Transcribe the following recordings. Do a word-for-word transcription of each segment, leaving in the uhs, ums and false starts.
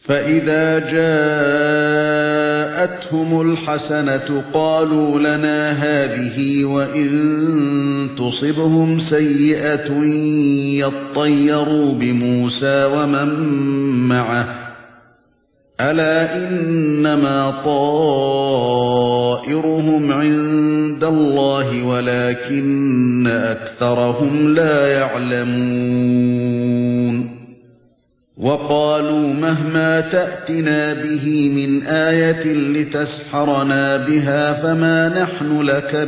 فإذا جاءتهم الحسنة قالوا لنا هذه وإن تصبهم سيئة يطيروا بموسى ومن معه ألا إنما طائرهم عند الله ولكن أكثرهم لا يعلمون وقالوا مهما تأتنا به من آية لتسحرنا بها فما نحن لك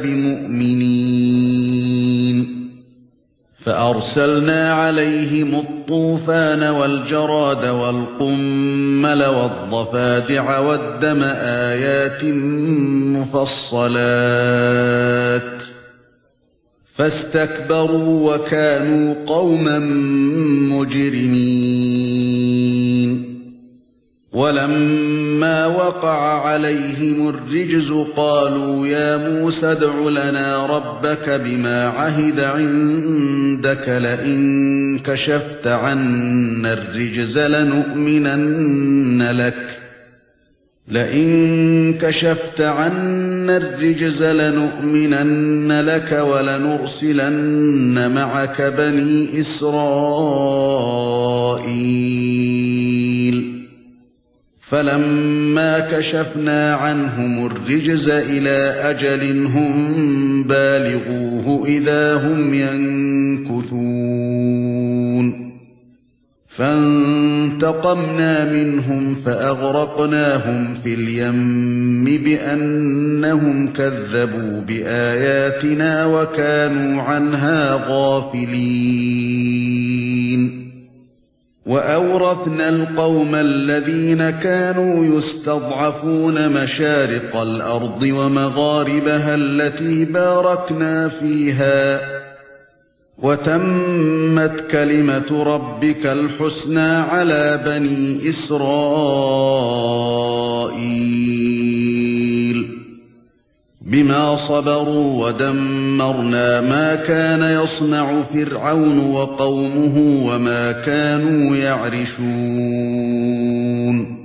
بمؤمنين فأرسلنا عليهم الطوفان والجراد والقمل والضفادع والدم آيات مفصلات فاستكبروا وكانوا قوما مجرمين ولما وقع عليهم الرجز قالوا يا موسى ادع لنا ربك بما عهد عندك لئن كشفت عنا الرجز لنؤمنن لك لئن كشفت عنا الرجز لنؤمنن لك ولنرسلن معك بني إسرائيل فلما كشفنا عنهم الرجز إلى أجل هم بالغوه إذا هم ينكثون فانتقمنا منهم فأغرقناهم في اليم بأنهم كذبوا بآياتنا وكانوا عنها غافلين وأورثنا القوم الذين كانوا يستضعفون مشارق الأرض ومغاربها التي باركنا فيها وتمت كلمة ربك الحسنى على بني إسرائيل بما صبروا ودمرنا ما كان يصنع فرعون وقومه وما كانوا يعرشون